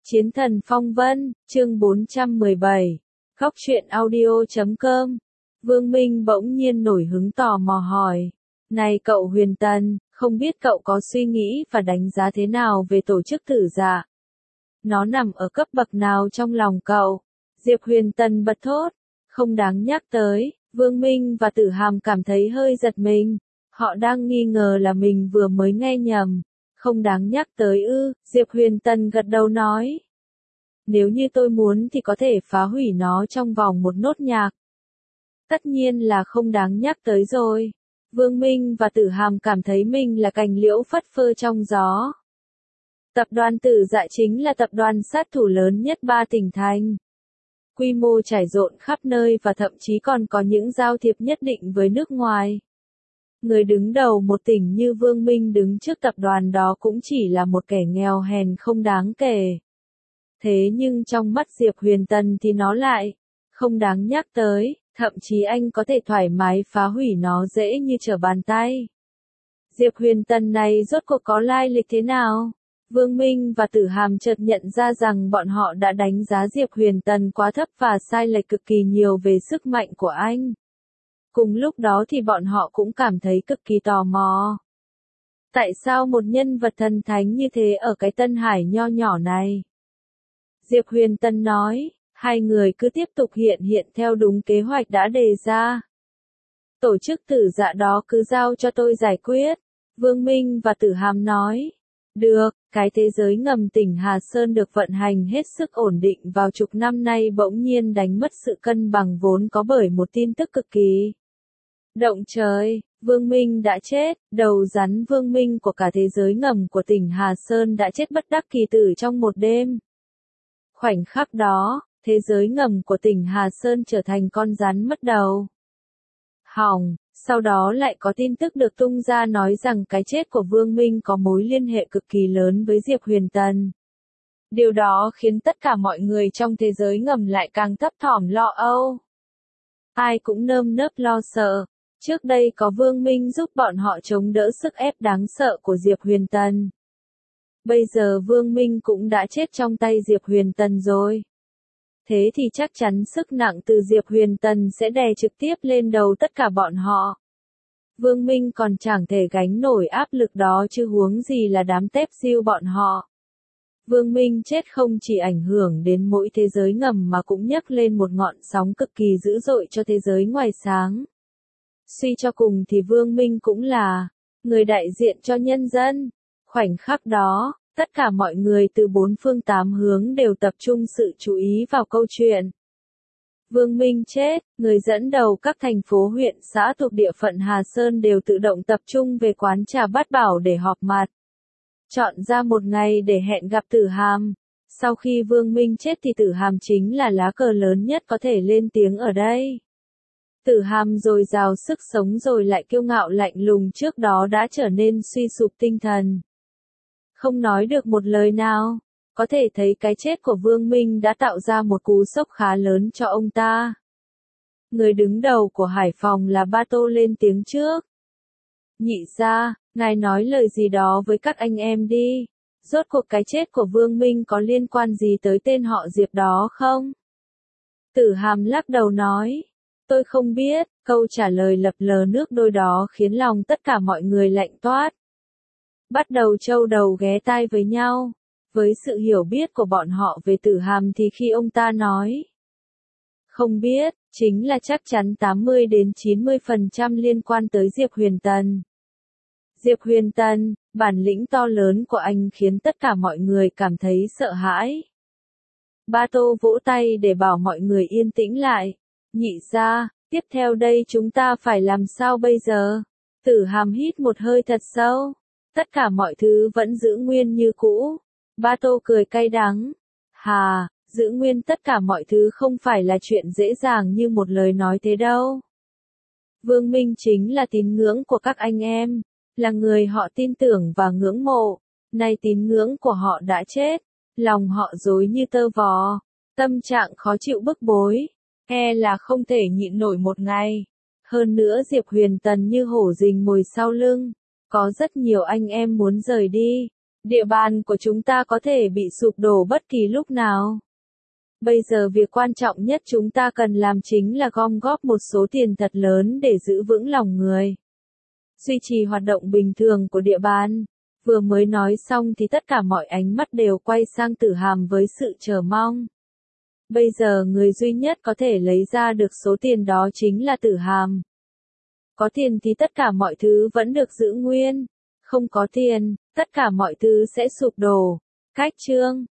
Chiến thần phong vân, chương 417. Góc truyện audio.com. Vương Minh bỗng nhiên nổi hứng tò mò hỏi. Này cậu Huyền Tần, không biết cậu có suy nghĩ và đánh giá thế nào về tổ chức tử dạ? Nó nằm ở cấp bậc nào trong lòng cậu? Diệp Huyền Tần bật thốt. Không đáng nhắc tới, Vương Minh và Tử Hàm cảm thấy hơi giật mình. Họ đang nghi ngờ là mình vừa mới nghe nhầm. Không đáng nhắc tới ư, Diệp Huyền Tần gật đầu nói. Nếu như tôi muốn thì có thể phá hủy nó trong vòng một nốt nhạc. Tất nhiên là không đáng nhắc tới rồi. Vương Minh và Tử Hàm cảm thấy mình là cành liễu phất phơ trong gió. Tập đoàn Tử Dạ chính là tập đoàn sát thủ lớn nhất 3 tỉnh thành. Quy mô trải rộng khắp nơi và thậm chí còn có những giao thiệp nhất định với nước ngoài. Người đứng đầu một tỉnh như Vương Minh đứng trước tập đoàn đó cũng chỉ là một kẻ nghèo hèn không đáng kể. Thế nhưng trong mắt Diệp Huyền Tần thì nó lại không đáng nhắc tới, thậm chí anh có thể thoải mái phá hủy nó dễ như trở bàn tay. Diệp Huyền Tần này rốt cuộc có lai lịch thế nào? Vương Minh và Tử Hàm chợt nhận ra rằng bọn họ đã đánh giá Diệp Huyền Tần quá thấp và sai lệch cực kỳ nhiều về sức mạnh của anh. Cùng lúc đó thì bọn họ cũng cảm thấy cực kỳ tò mò. Tại sao một nhân vật thần thánh như thế ở cái Tân Hải nho nhỏ này? Diệp Huyền Tần nói, hai người cứ tiếp tục hiện theo đúng kế hoạch đã đề ra. Tổ chức tử dạ đó cứ giao cho tôi giải quyết. Vương Minh và Tử Hàm nói, được, cái thế giới ngầm tỉnh Hà Sơn được vận hành hết sức ổn định vào chục năm nay bỗng nhiên đánh mất sự cân bằng vốn có bởi một tin tức cực kỳ động trời. Vương Minh đã chết, đầu rắn Vương Minh của cả thế giới ngầm của tỉnh Hà Sơn đã chết bất đắc kỳ tử trong một đêm. Khoảnh khắc đó, thế giới ngầm của tỉnh Hà Sơn trở thành con rắn mất đầu. Hỏng, sau đó lại có tin tức được tung ra nói rằng cái chết của Vương Minh có mối liên hệ cực kỳ lớn với Diệp Huyền Tần. Điều đó khiến tất cả mọi người trong thế giới ngầm lại càng thấp thỏm lo âu. Ai cũng nơm nớp lo sợ. Trước đây có Vương Minh giúp bọn họ chống đỡ sức ép đáng sợ của Diệp Huyền Tần. Bây giờ Vương Minh cũng đã chết trong tay Diệp Huyền Tần rồi. Thế thì chắc chắn sức nặng từ Diệp Huyền Tần sẽ đè trực tiếp lên đầu tất cả bọn họ. Vương Minh còn chẳng thể gánh nổi áp lực đó chứ huống gì là đám tép diêu bọn họ. Vương Minh chết không chỉ ảnh hưởng đến mỗi thế giới ngầm mà cũng nhấc lên một ngọn sóng cực kỳ dữ dội cho thế giới ngoài sáng. Suy cho cùng thì Vương Minh cũng là người đại diện cho nhân dân. Khoảnh khắc đó, tất cả mọi người từ bốn phương tám hướng đều tập trung sự chú ý vào câu chuyện. Vương Minh chết, người dẫn đầu các thành phố huyện xã thuộc địa phận Hà Sơn đều tự động tập trung về quán trà Bát Bảo để họp mặt. Chọn ra một ngày để hẹn gặp Tử Hàm. Sau khi Vương Minh chết thì Tử Hàm chính là lá cờ lớn nhất có thể lên tiếng ở đây. Tử Hàm dồi dào sức sống rồi lại kiêu ngạo lạnh lùng trước đó đã trở nên suy sụp tinh thần. Không nói được một lời nào, có thể thấy cái chết của Vương Minh đã tạo ra một cú sốc khá lớn cho ông ta. Người đứng đầu của Hải Phòng là Ba Tô lên tiếng trước. Nhị gia, ngài nói lời gì đó với các anh em đi. Rốt cuộc cái chết của Vương Minh có liên quan gì tới tên họ Diệp đó không? Tử Hàm lắc đầu nói. Tôi không biết, câu trả lời lập lờ nước đôi đó khiến lòng tất cả mọi người lạnh toát. Bắt đầu trâu đầu ghé tai với nhau. Với sự hiểu biết của bọn họ về Tử Hàm thì khi ông ta nói không biết, chính là chắc chắn 80 đến 90% liên quan tới Diệp Huyền Tần. Diệp Huyền Tần, bản lĩnh to lớn của anh khiến tất cả mọi người cảm thấy sợ hãi. Ba Tô vỗ tay để bảo mọi người yên tĩnh lại. Nhị gia, tiếp theo đây chúng ta phải làm sao bây giờ? Tử Hàm hít một hơi thật sâu. Tất cả mọi thứ vẫn giữ nguyên như cũ. Ba Tô cười cay đắng. Hà, giữ nguyên tất cả mọi thứ không phải là chuyện dễ dàng như một lời nói thế đâu. Vương Minh chính là tín ngưỡng của các anh em, là người họ tin tưởng và ngưỡng mộ. Nay tín ngưỡng của họ đã chết, lòng họ rối như tơ vò, tâm trạng khó chịu bức bối, e là không thể nhịn nổi một ngày. Hơn nữa Diệp Huyền Tần như hổ rình mồi sau lưng, có rất nhiều anh em muốn rời đi. Địa bàn của chúng ta có thể bị sụp đổ bất kỳ lúc nào. Bây giờ việc quan trọng nhất chúng ta cần làm chính là gom góp một số tiền thật lớn để giữ vững lòng người. Duy trì hoạt động bình thường của địa bàn. Vừa mới nói xong thì tất cả mọi ánh mắt đều quay sang Tử Hàm với sự chờ mong. Bây giờ người duy nhất có thể lấy ra được số tiền đó chính là Tử Hàm. Có tiền thì tất cả mọi thứ vẫn được giữ nguyên. Không có tiền, tất cả mọi thứ sẽ sụp đổ. Cách chương